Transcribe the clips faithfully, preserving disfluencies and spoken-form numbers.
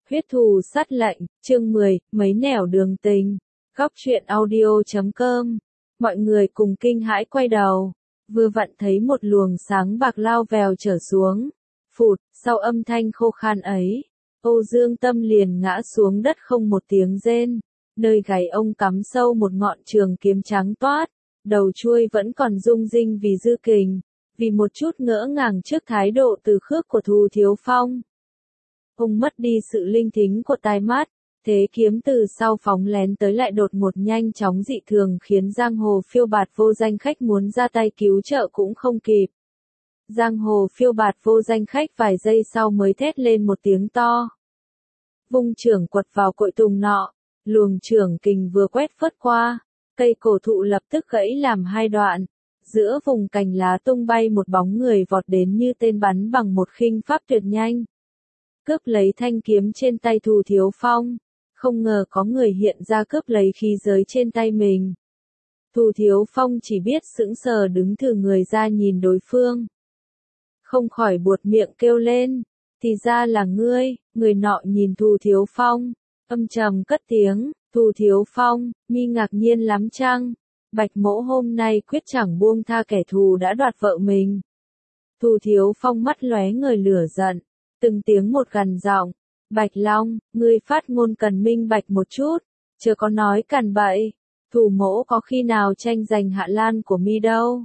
Huyết thù sát lệnh, chương mười, mấy nẻo đường tình. Góc truyện audio chấm com. Mọi người cùng kinh hãi quay đầu. Vừa vặn thấy một luồng sáng bạc lao vèo trở xuống. Phụt, sau âm thanh khô khan ấy, Âu Dương Tâm liền ngã xuống đất không một tiếng rên. Nơi gáy ông cắm sâu một ngọn trường kiếm trắng toát. Đầu chuôi vẫn còn rung rinh vì dư kình. Vì một chút ngỡ ngàng trước thái độ từ khước của Thù Thiếu Phong. Ông mất đi sự linh thính của tai mắt, thế kiếm từ sau phóng lén tới lại đột ngột nhanh chóng dị thường khiến giang hồ phiêu bạt vô danh khách muốn ra tay cứu trợ cũng không kịp. Giang hồ phiêu bạt vô danh khách vài giây sau mới thét lên một tiếng to. Vung chưởng quật vào cội tùng nọ, luồng chưởng kình vừa quét phất qua, cây cổ thụ lập tức gãy làm hai đoạn. Giữa vùng cành lá tung bay một bóng người vọt đến như tên bắn bằng một khinh pháp tuyệt nhanh. Cướp lấy thanh kiếm trên tay Thù Thiếu Phong, không ngờ có người hiện ra cướp lấy khí giới trên tay mình. Thù Thiếu Phong chỉ biết sững sờ đứng thử người ra nhìn đối phương. Không khỏi buột miệng kêu lên, thì ra là ngươi. Người nọ nhìn Thù Thiếu Phong, âm trầm cất tiếng, Thù Thiếu Phong, mi ngạc nhiên lắm chăng? Bạch Mỗ hôm nay quyết chẳng buông tha kẻ thù đã đoạt vợ mình. Thù Thiếu Phong mắt lóe ngời lửa giận. Từng tiếng một gằn giọng, Bạch Long, ngươi phát ngôn cần minh bạch một chút, chớ có nói càn bậy, Thù Mỗ có khi nào tranh giành Hạ Lan của mi đâu.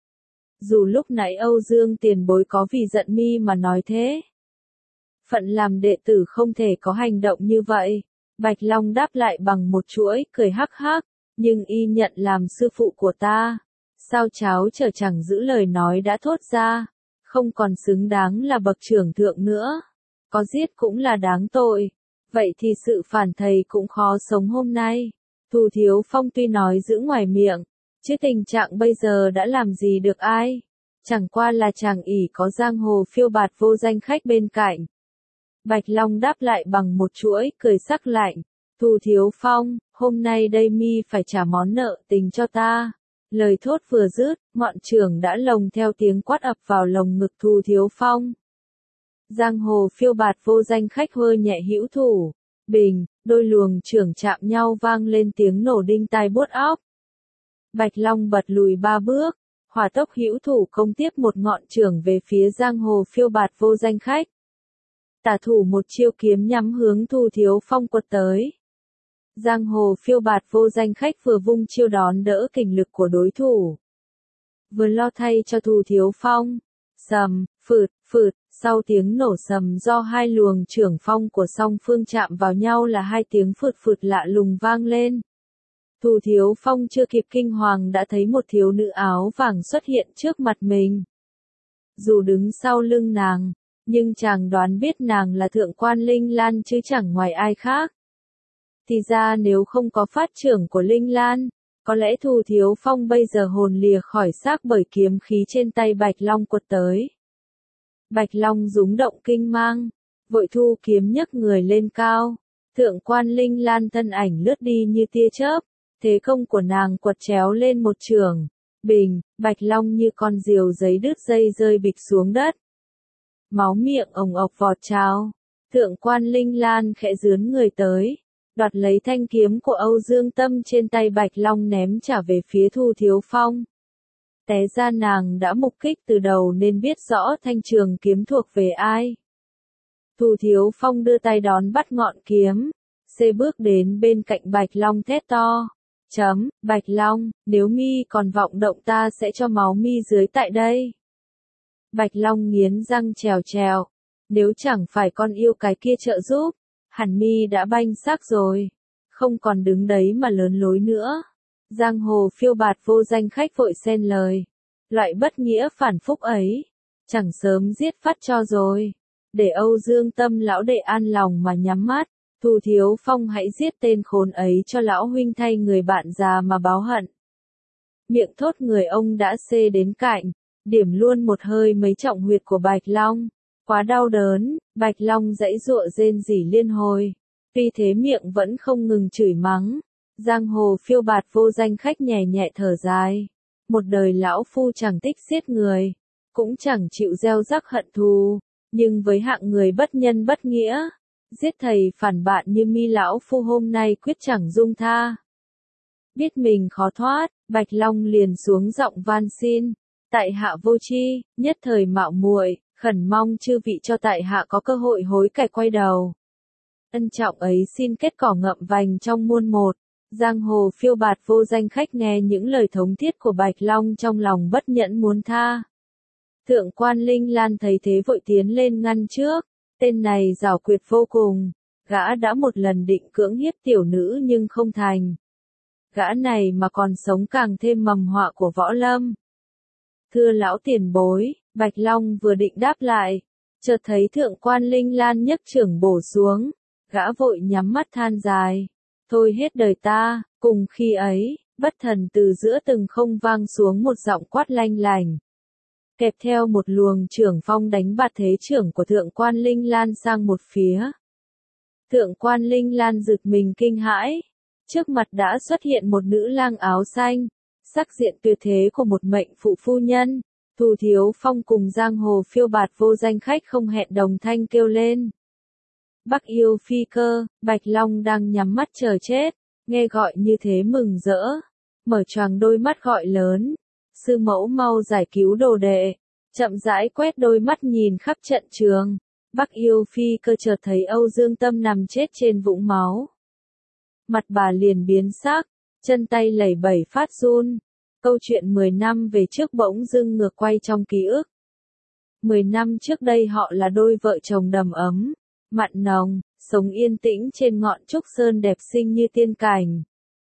Dù lúc nãy Âu Dương tiền bối có vì giận mi mà nói thế. Phận làm đệ tử không thể có hành động như vậy, Bạch Long đáp lại bằng một chuỗi cười hắc hắc, nhưng y nhận làm sư phụ của ta, sao cháu trở chẳng giữ lời nói đã thốt ra. Không còn xứng đáng là bậc trưởng thượng nữa, có giết cũng là đáng tội, vậy thì sự phản thầy cũng khó sống hôm nay. Thù Thiếu Phong tuy nói giữ ngoài miệng, chứ tình trạng bây giờ đã làm gì được ai, chẳng qua là chàng ỷ có giang hồ phiêu bạt vô danh khách bên cạnh. Bạch Long đáp lại bằng một chuỗi cười sắc lạnh, Thù Thiếu Phong, hôm nay đây mi phải trả món nợ tình cho ta. Lời thốt vừa dứt, ngọn chưởng đã lồng theo tiếng quát ập vào lồng ngực Thù Thiếu Phong. Giang hồ phiêu bạt vô danh khách hơi nhẹ hữu thủ, bình, đôi luồng chưởng chạm nhau vang lên tiếng nổ đinh tai buốt óc. Bạch Long bật lùi ba bước, hỏa tốc hữu thủ công tiếp một ngọn chưởng về phía giang hồ phiêu bạt vô danh khách. Tả thủ một chiêu kiếm nhắm hướng Thù Thiếu Phong quật tới. Giang hồ phiêu bạt vô danh khách vừa vung chiêu đón đỡ kình lực của đối thủ. Vừa lo thay cho Thù Thiếu Phong. Sầm, phượt, phượt, sau tiếng nổ sầm do hai luồng chưởng phong của song phương chạm vào nhau là hai tiếng phượt phượt lạ lùng vang lên. Thù Thiếu Phong chưa kịp kinh hoàng đã thấy một thiếu nữ áo vàng xuất hiện trước mặt mình. Dù đứng sau lưng nàng, nhưng chàng đoán biết nàng là Thượng quan Linh Lan chứ chẳng ngoài ai khác. Thì ra nếu không có phát trưởng của Linh Lan, có lẽ Thù Thiếu Phong bây giờ hồn lìa khỏi xác bởi kiếm khí trên tay Bạch Long quật tới. Bạch Long rúng động kinh mang, vội thu kiếm nhấc người lên cao. Thượng quan Linh Lan thân ảnh lướt đi như tia chớp, thế công của nàng quật chéo lên một chưởng. Bình, Bạch Long như con diều giấy đứt dây rơi bịch xuống đất. Máu miệng ồng ộc vọt trào. Thượng quan Linh Lan khẽ dướn người tới, đoạt lấy thanh kiếm của Âu Dương Tâm trên tay Bạch Long ném trả về phía Thù Thiếu Phong. Té ra nàng đã mục kích từ đầu nên biết rõ thanh trường kiếm thuộc về ai. Thù Thiếu Phong đưa tay đón bắt ngọn kiếm, xê bước đến bên cạnh Bạch Long thét to. Chấm, Bạch Long, nếu mi còn vọng động ta sẽ cho máu mi dưới tại đây. Bạch Long nghiến răng trèo trèo, nếu chẳng phải con yêu cái kia trợ giúp, hẳn mi đã banh xác rồi, không còn đứng đấy mà lớn lối nữa. Giang hồ phiêu bạt vô danh khách vội xen lời, loại bất nghĩa phản phúc ấy, chẳng sớm giết phát cho rồi, để Âu Dương Tâm lão đệ an lòng mà nhắm mắt. Thù Thiếu Phong hãy giết tên khốn ấy cho lão huynh thay người bạn già mà báo hận. Miệng thốt người ông đã xê đến cạnh, điểm luôn một hơi mấy trọng huyệt của Bạch Long. Quá đau đớn, Bạch Long giãy giụa rên rỉ liên hồi. Tuy thế miệng vẫn không ngừng chửi mắng. Giang hồ phiêu bạt vô danh khách nhẹ nhẹ thở dài. Một đời lão phu chẳng thích giết người, cũng chẳng chịu gieo rắc hận thù, nhưng với hạng người bất nhân bất nghĩa, Giết thầy phản bạn như Mi lão phu hôm nay quyết chẳng dung tha. Biết mình khó thoát, Bạch Long liền xuống giọng van xin, tại hạ vô tri, nhất thời mạo muội, khẩn mong chư vị cho tại hạ có cơ hội hối cải quay đầu. Ân trọng ấy xin kết cỏ ngậm vành trong muôn một. Giang hồ phiêu bạt vô danh khách nghe những lời thống thiết của Bạch Long trong lòng bất nhẫn muốn tha. Thượng quan Linh Lan thấy thế vội tiến lên ngăn trước, tên này giảo quyệt vô cùng, gã đã một lần định cưỡng hiếp tiểu nữ nhưng không thành. Gã này mà còn sống càng thêm mầm họa của võ lâm. Thưa lão tiền bối, Bạch Long vừa định đáp lại, chợt thấy thượng quan Linh Lan nhấc chưởng bổ xuống, gã vội nhắm mắt than dài. Thôi hết đời ta, cùng khi ấy, bất thần từ giữa từng không vang xuống một giọng quát lanh lành. Kẹp theo một luồng chưởng phong đánh bạt thế chưởng của thượng quan Linh Lan sang một phía. Thượng quan Linh Lan giật mình kinh hãi. Trước mặt đã xuất hiện một nữ lang áo xanh, sắc diện tuyệt thế của một mệnh phụ phu nhân. Thù Thiếu Phong cùng giang hồ phiêu bạt vô danh khách không hẹn đồng thanh kêu lên. Bắc yêu phi cơ, Bạch Long đang nhắm mắt chờ chết, nghe gọi như thế mừng rỡ, mở choàng đôi mắt gọi lớn, sư mẫu mau giải cứu đồ đệ, chậm rãi quét đôi mắt nhìn khắp trận trường, Bắc yêu phi cơ chợt thấy Âu Dương Tâm nằm chết trên vũng máu. Mặt bà liền biến sắc, chân tay lẩy bẩy phát run, câu chuyện mười năm về trước bỗng dưng ngược quay trong ký ức. mười năm trước đây họ là đôi vợ chồng đầm ấm, mặn nồng, sống yên tĩnh trên ngọn trúc sơn đẹp xinh như tiên cảnh.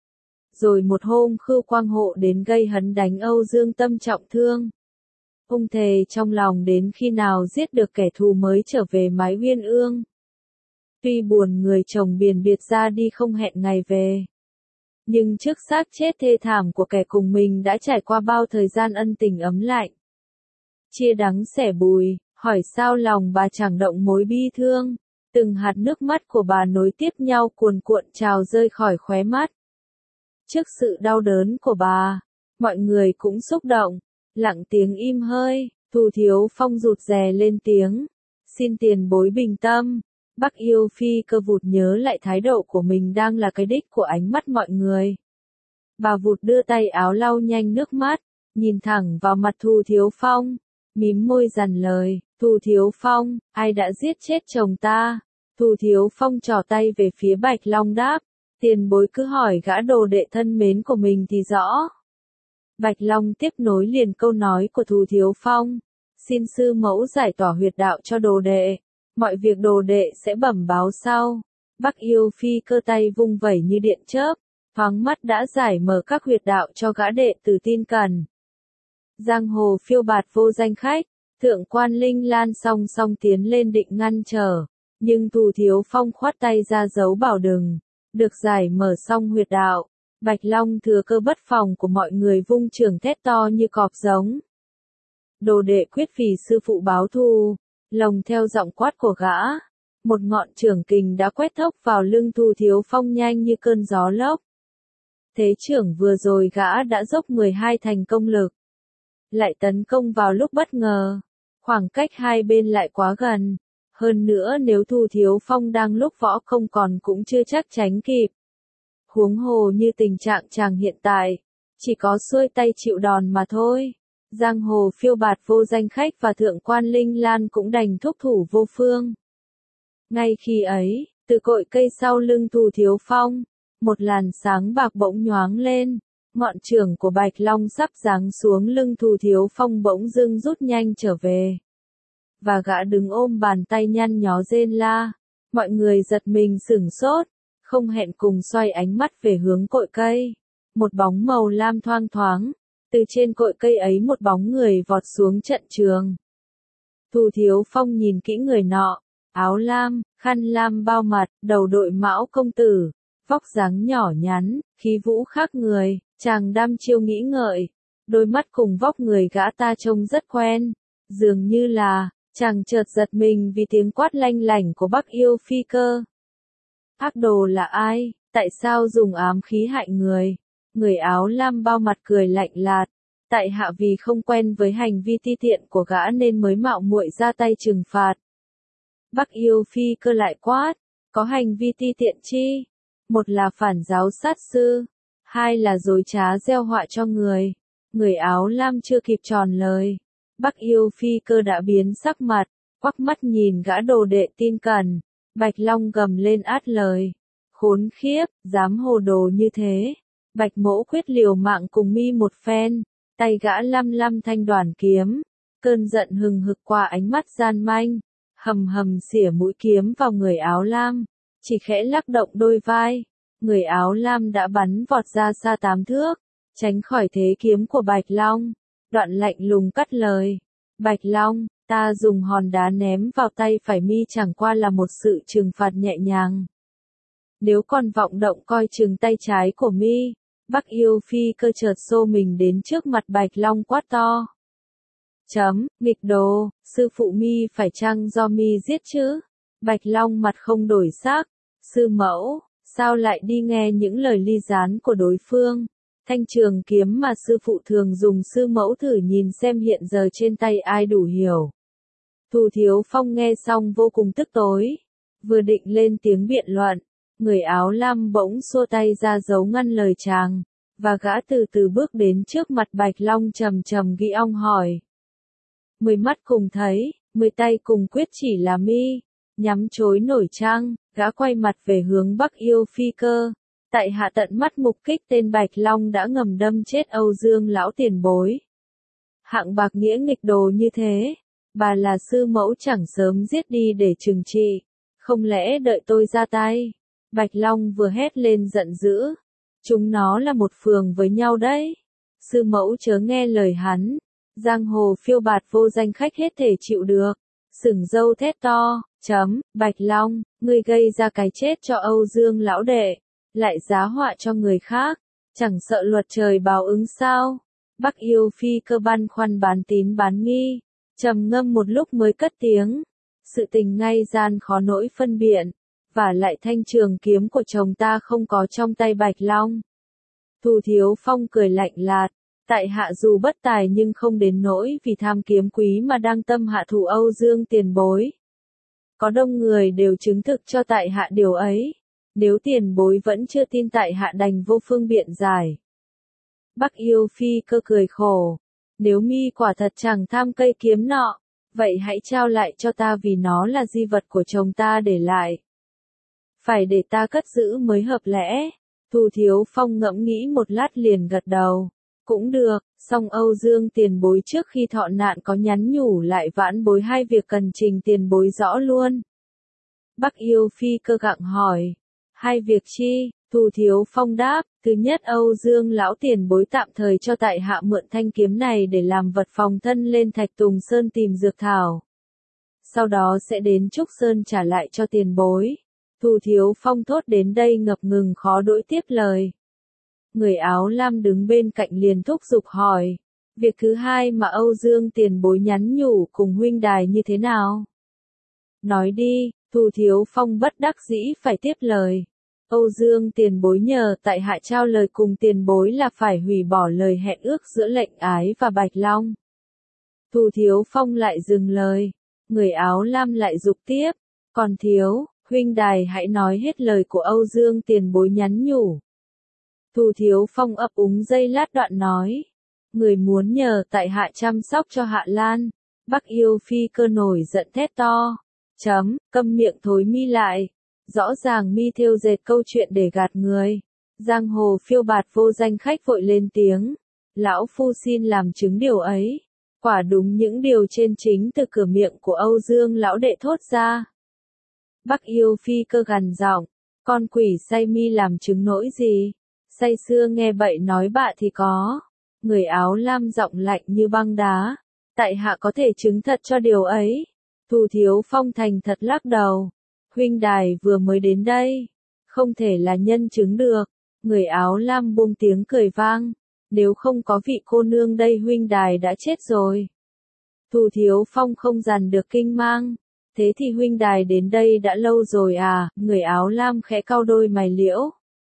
Rồi một hôm Khưu Quang Hộ đến gây hấn đánh Âu Dương Tâm trọng thương. Ông thề trong lòng đến khi nào giết được kẻ thù mới trở về mái Uyên Ương. Tuy buồn người chồng biển biệt ra đi không hẹn ngày về. Nhưng trước xác chết thê thảm của kẻ cùng mình đã trải qua bao thời gian ân tình ấm lạnh. Chia đắng sẻ bùi, hỏi sao lòng bà chẳng động mối bi thương. Từng hạt nước mắt của bà nối tiếp nhau cuồn cuộn trào rơi khỏi khóe mắt. Trước sự đau đớn của bà, mọi người cũng xúc động, lặng tiếng im hơi, Thù Thiếu Phong rụt rè lên tiếng, xin tiền bối bình tâm. Bắc yêu phi cơ vụt nhớ lại thái độ của mình đang là cái đích của ánh mắt mọi người. Bà vụt đưa tay áo lau nhanh nước mắt, nhìn thẳng vào mặt Thù Thiếu Phong, mím môi dằn lời, Thù Thiếu Phong, ai đã giết chết chồng ta? Thù Thiếu Phong trỏ tay về phía Bạch Long đáp, tiền bối cứ hỏi gã đồ đệ thân mến của mình thì rõ. Bạch Long tiếp nối liền câu nói của Thù Thiếu Phong, xin sư mẫu giải tỏa huyệt đạo cho đồ đệ, mọi việc đồ đệ sẽ bẩm báo sau. Bắc yêu phi cơ tay vung vẩy như điện chớp, thoáng mắt đã giải mở các huyệt đạo cho gã đệ tử tin cần. Giang hồ phiêu bạt vô danh khách, thượng quan Linh Lan song song tiến lên định ngăn trở, nhưng Thù Thiếu Phong khoát tay ra dấu bảo đừng, được giải mở xong huyệt đạo. Bạch Long thừa cơ bất phòng của mọi người vung chưởng thét to như cọp giống. Đồ đệ quyết vì sư phụ báo thù, lồng theo giọng quát của gã. Một ngọn chưởng kình đã quét thốc vào lưng Thù Thiếu Phong nhanh như cơn gió lốc. Thế chưởng vừa rồi gã đã dốc mười hai thành công lực. Lại tấn công vào lúc bất ngờ. Khoảng cách hai bên lại quá gần. Hơn nữa nếu Thù Thiếu Phong đang lúc võ không còn cũng chưa chắc tránh kịp. Huống hồ như tình trạng chàng hiện tại, chỉ có xuôi tay chịu đòn mà thôi. Giang hồ phiêu bạt vô danh khách và thượng quan Linh Lan cũng đành thúc thủ vô phương. Ngay khi ấy, từ cội cây sau lưng Thù Thiếu Phong, một làn sáng bạc bỗng nhoáng lên, ngọn chưởng của Bạch Long sắp giáng xuống lưng Thù Thiếu Phong bỗng dưng rút nhanh trở về. Và gã đứng ôm bàn tay nhăn nhó rên la, mọi người giật mình sửng sốt, không hẹn cùng xoay ánh mắt về hướng cội cây. Một bóng màu lam thoang thoáng, từ trên cội cây ấy một bóng người vọt xuống trận trường. Thù Thiếu Phong nhìn kỹ người nọ, áo lam, khăn lam bao mặt, đầu đội mão công tử, vóc dáng nhỏ nhắn, khí vũ khác người, chàng đăm chiêu nghĩ ngợi, đôi mắt cùng vóc người gã ta trông rất quen, dường như là, chàng chợt giật mình vì tiếng quát lanh lảnh của Bắc yêu phi cơ. Ác đồ là ai, tại sao dùng ám khí hại người? Người áo lam bao mặt cười lạnh lạt, tại hạ vì không quen với hành vi ti tiện của gã nên mới mạo muội ra tay trừng phạt. Bắc yêu phi cơ lại quát, có hành vi ti tiện chi? Một là phản giáo sát sư, hai là dối trá gieo họa cho người. Người áo lam chưa kịp tròn lời, Bắc Yêu Phi Cơ đã biến sắc mặt, quắc mắt nhìn gã đồ đệ tin cẩn. Bạch Long gầm lên át lời. Khốn khiếp, dám hồ đồ như thế. Bạch Mỗ quyết liều mạng cùng mi một phen, tay gã lăm lăm thanh đoàn kiếm, cơn giận hừng hực qua ánh mắt gian manh, hầm hầm xỉa mũi kiếm vào người áo lam, chỉ khẽ lắc động đôi vai, người áo lam đã bắn vọt ra xa tám thước, tránh khỏi thế kiếm của Bạch Long, đoạn lạnh lùng cắt lời. Bạch Long, ta dùng hòn đá ném vào tay phải mi chẳng qua là một sự trừng phạt nhẹ nhàng. Nếu còn vọng động coi chừng tay trái của mi, Bắc Yêu Phi Cơ chợt xô mình đến trước mặt Bạch Long quát to. Chấm, nghịch đồ, sư phụ mi phải chăng do mi giết chứ? Bạch Long mặt không đổi sắc. Sư mẫu, sao lại đi nghe những lời ly gián của đối phương? Thanh trường kiếm mà sư phụ thường dùng, sư mẫu thử nhìn xem hiện giờ trên tay ai đủ hiểu. Thù Thiếu Phong nghe xong vô cùng tức tối, vừa định lên tiếng biện luận, người áo lam bỗng xua tay ra giấu ngăn lời chàng, và gã từ từ bước đến trước mặt Bạch Long trầm trầm ghi ong hỏi. Mười mắt cùng thấy, mười tay cùng quyết chỉ là mi, nhắm chối nổi trăng, gã quay mặt về hướng Bắc Yêu Phi Cơ. Tại hạ tận mắt mục kích tên Bạch Long đã ngầm đâm chết Âu Dương lão tiền bối. Hạng bạc nghĩa nghịch đồ như thế, bà là sư mẫu chẳng sớm giết đi để trừng trị, không lẽ đợi tôi ra tay? Bạch Long vừa hét lên giận dữ, chúng nó là một phường với nhau đấy. Sư mẫu chớ nghe lời hắn, giang hồ phiêu bạt vô danh khách hết thể chịu được. Sừng râu thét to, chấm, Bạch Long, ngươi gây ra cái chết cho Âu Dương lão đệ, lại giá họa cho người khác, chẳng sợ luật trời báo ứng sao? Bắc Yêu Phi Cơ băn khoăn bán tín bán nghi, trầm ngâm một lúc mới cất tiếng. Sự tình ngay gian khó nỗi phân biện, và lại thanh trường kiếm của chồng ta không có trong tay Bạch Long. Thù Thiếu Phong cười lạnh lạt, tại hạ dù bất tài nhưng không đến nỗi vì tham kiếm quý mà đang tâm hạ thủ Âu Dương tiền bối. Có đông người đều chứng thực cho tại hạ điều ấy, nếu tiền bối vẫn chưa tin tại hạ đành vô phương biện giải. Bắc Yêu Phi Cơ cười khổ, nếu mi quả thật chẳng tham cây kiếm nọ, vậy hãy trao lại cho ta vì nó là di vật của chồng ta để lại. Phải để ta cất giữ mới hợp lẽ. Thù Thiếu Phong ngẫm nghĩ một lát liền gật đầu. Cũng được, song Âu Dương tiền bối trước khi thọ nạn có nhắn nhủ lại vãn bối hai việc cần trình tiền bối rõ luôn. Bắc Yêu Phi Cơ gặng hỏi. Hai việc chi? Thù Thiếu Phong đáp. Thứ nhất, Âu Dương lão tiền bối tạm thời cho tại hạ mượn thanh kiếm này để làm vật phòng thân lên Thạch Tùng Sơn tìm dược thảo. Sau đó sẽ đến Trúc Sơn trả lại cho tiền bối. Thù Thiếu Phong thốt đến đây ngập ngừng khó đỗi tiếp lời. Người áo lam đứng bên cạnh liền thúc giục hỏi. Việc thứ hai mà Âu Dương tiền bối nhắn nhủ cùng huynh đài như thế nào? Nói đi, Thù Thiếu Phong bất đắc dĩ phải tiếp lời. Âu Dương tiền bối nhờ tại hạ trao lời cùng tiền bối là phải hủy bỏ lời hẹn ước giữa lệnh ái và Bạch Long. Thù Thiếu Phong lại dừng lời. Người áo lam lại dục tiếp. Còn Thiếu, huynh đài hãy nói hết lời của Âu Dương tiền bối nhắn nhủ. Thù Thiếu Phong ấp úng giây lát đoạn nói. Người muốn nhờ tại hạ chăm sóc cho Hạ Lan. Bắc Yêu Phi Cơ nổi giận thét to. Chấm, câm miệng thối mi lại. Rõ ràng mi thêu dệt câu chuyện để gạt người. Giang hồ phiêu bạt vô danh khách vội lên tiếng. Lão phu xin làm chứng điều ấy. Quả đúng những điều trên chính từ cửa miệng của Âu Dương lão đệ thốt ra. Bắc Yêu Phi Cơ gằn giọng. Con quỷ say mi làm chứng nỗi gì? Say xưa nghe bậy nói bạ thì có. Người áo lam giọng lạnh như băng đá. Tại hạ có thể chứng thật cho điều ấy. Thù Thiếu Phong thành thật lắc đầu. Huynh đài vừa mới đến đây. Không thể là nhân chứng được. Người áo lam buông tiếng cười vang. Nếu không có vị cô nương đây huynh đài đã chết rồi. Thù Thiếu Phong không dằn được kinh mang. Thế thì huynh đài đến đây đã lâu rồi à? Người áo lam khẽ cau đôi mày liễu.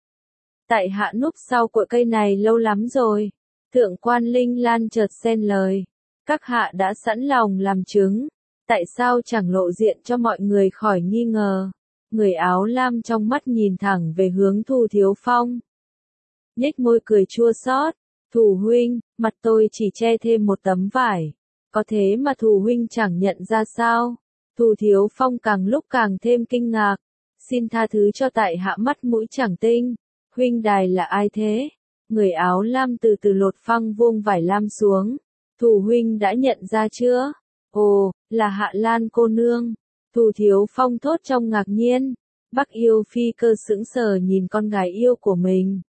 Tại hạ núp sau cội cây này lâu lắm rồi. Thượng quan Linh Lan chợt xen lời. Các hạ đã sẵn lòng làm chứng. Tại sao chẳng lộ diện cho mọi người khỏi nghi ngờ? Người áo lam trong mắt nhìn thẳng về hướng Thu Thiếu Phong. Nhếch môi cười chua xót, Thù huynh, mặt tôi chỉ che thêm một tấm vải. Có thế mà Thù huynh chẳng nhận ra sao? Thù Thiếu Phong càng lúc càng thêm kinh ngạc. Xin tha thứ cho tại hạ mắt mũi chẳng tinh. Huynh đài là ai thế? Người áo lam từ từ lột phăng vuông vải lam xuống. Thù huynh đã nhận ra chưa? Ồ, là Hạ Lan cô nương. Thù Thiếu Phong thốt trong ngạc nhiên. Bắc Yêu Phi Cơ sững sờ nhìn con gái yêu của mình.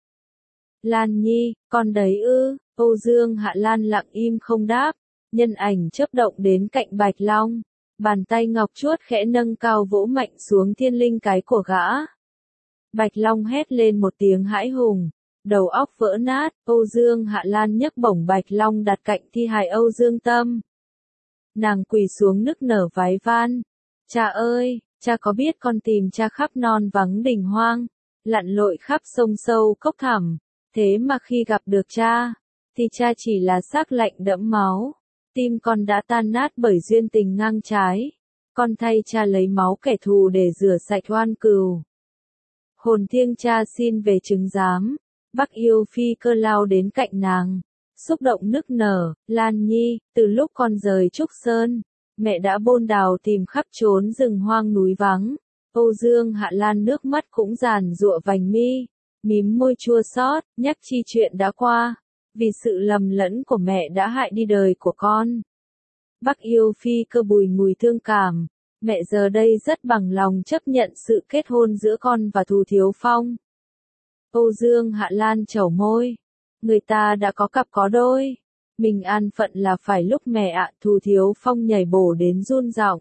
Lan Nhi, con đấy ư? Âu Dương Hạ Lan lặng im không đáp. Nhân ảnh chớp động đến cạnh Bạch Long. Bàn tay ngọc chuốt khẽ nâng cao vỗ mạnh xuống thiên linh cái của gã. Bạch Long hét lên một tiếng hãi hùng. Đầu óc vỡ nát, Âu Dương Hạ Lan nhấc bổng Bạch Long đặt cạnh thi hài Âu Dương Tâm. Nàng quỳ xuống nức nở vái van. Cha ơi, cha có biết con tìm cha khắp non vắng đỉnh hoang, lặn lội khắp sông sâu cốc thẳm, thế mà khi gặp được cha, thì cha chỉ là xác lạnh đẫm máu. Tim con đã tan nát bởi duyên tình ngang trái. Con thay cha lấy máu kẻ thù để rửa sạch oan cừu. Hồn thiêng cha xin về chứng giám. Bắc Yêu Phi Cơ lao đến cạnh nàng, xúc động nức nở. Lan Nhi, từ lúc con rời Trúc Sơn, mẹ đã bôn đào tìm khắp trốn rừng hoang núi vắng. Âu Dương Hạ Lan nước mắt cũng giàn giụa vành mi, mím môi chua xót, nhắc chi chuyện đã qua. Vì sự lầm lẫn của mẹ đã hại đi đời của con. Bắc Yêu Phi Cơ bùi ngùi thương cảm. Mẹ giờ đây rất bằng lòng chấp nhận sự kết hôn giữa con và Thù Thiếu Phong. Âu Dương Hạ Lan chẩu môi. Người ta đã có cặp có đôi. Mình an phận là phải lúc mẹ ạ. Thù Thiếu Phong nhảy bổ đến run giọng.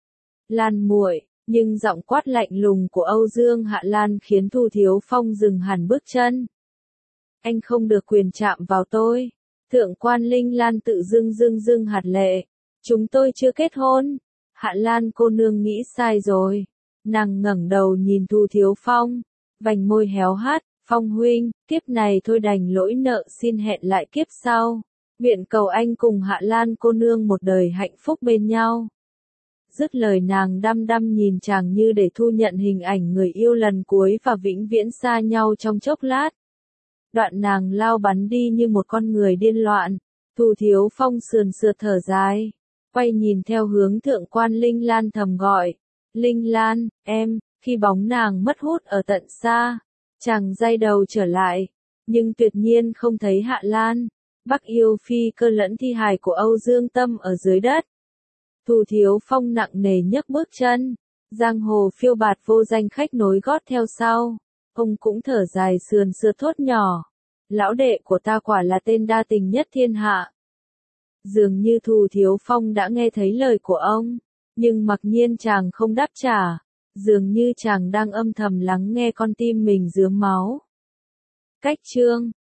Lan muội, nhưng giọng quát lạnh lùng của Âu Dương Hạ Lan khiến Thù Thiếu Phong dừng hẳn bước chân. Anh không được quyền chạm vào tôi. Thượng quan Linh Lan tự dưng dưng dưng hạt lệ. Chúng tôi chưa kết hôn. Hạ Lan cô nương nghĩ sai rồi. Nàng ngẩng đầu nhìn Thù Thiếu Phong. Vành môi héo hắt. Phong huynh, kiếp này thôi đành lỗi nợ, xin hẹn lại kiếp sau. Nguyện cầu anh cùng Hạ Lan cô nương một đời hạnh phúc bên nhau. Dứt lời nàng đăm đăm nhìn chàng như để thu nhận hình ảnh người yêu lần cuối và vĩnh viễn xa nhau trong chốc lát. Đoạn nàng lao bắn đi như một con người điên loạn. Thù Thiếu Phong sườn sượt thở dài, quay nhìn theo hướng thượng quan Linh Lan thầm gọi. Linh Lan, em, khi bóng nàng mất hút ở tận xa, chàng day đầu trở lại, nhưng tuyệt nhiên không thấy Hạ Lan. Bắc Yêu Phi Cơ lẫn thi hài của Âu Dương Tâm ở dưới đất. Thù Thiếu Phong nặng nề nhấc bước chân, giang hồ phiêu bạt vô danh khách nối gót theo sau. Ông cũng thở dài sườn sượt thốt nhỏ. Lão đệ của ta quả là tên đa tình nhất thiên hạ. Dường như Thù Thiếu Phong đã nghe thấy lời của ông, nhưng mặc nhiên chàng không đáp trả. Dường như chàng đang âm thầm lắng nghe con tim mình rướm máu. Cách chương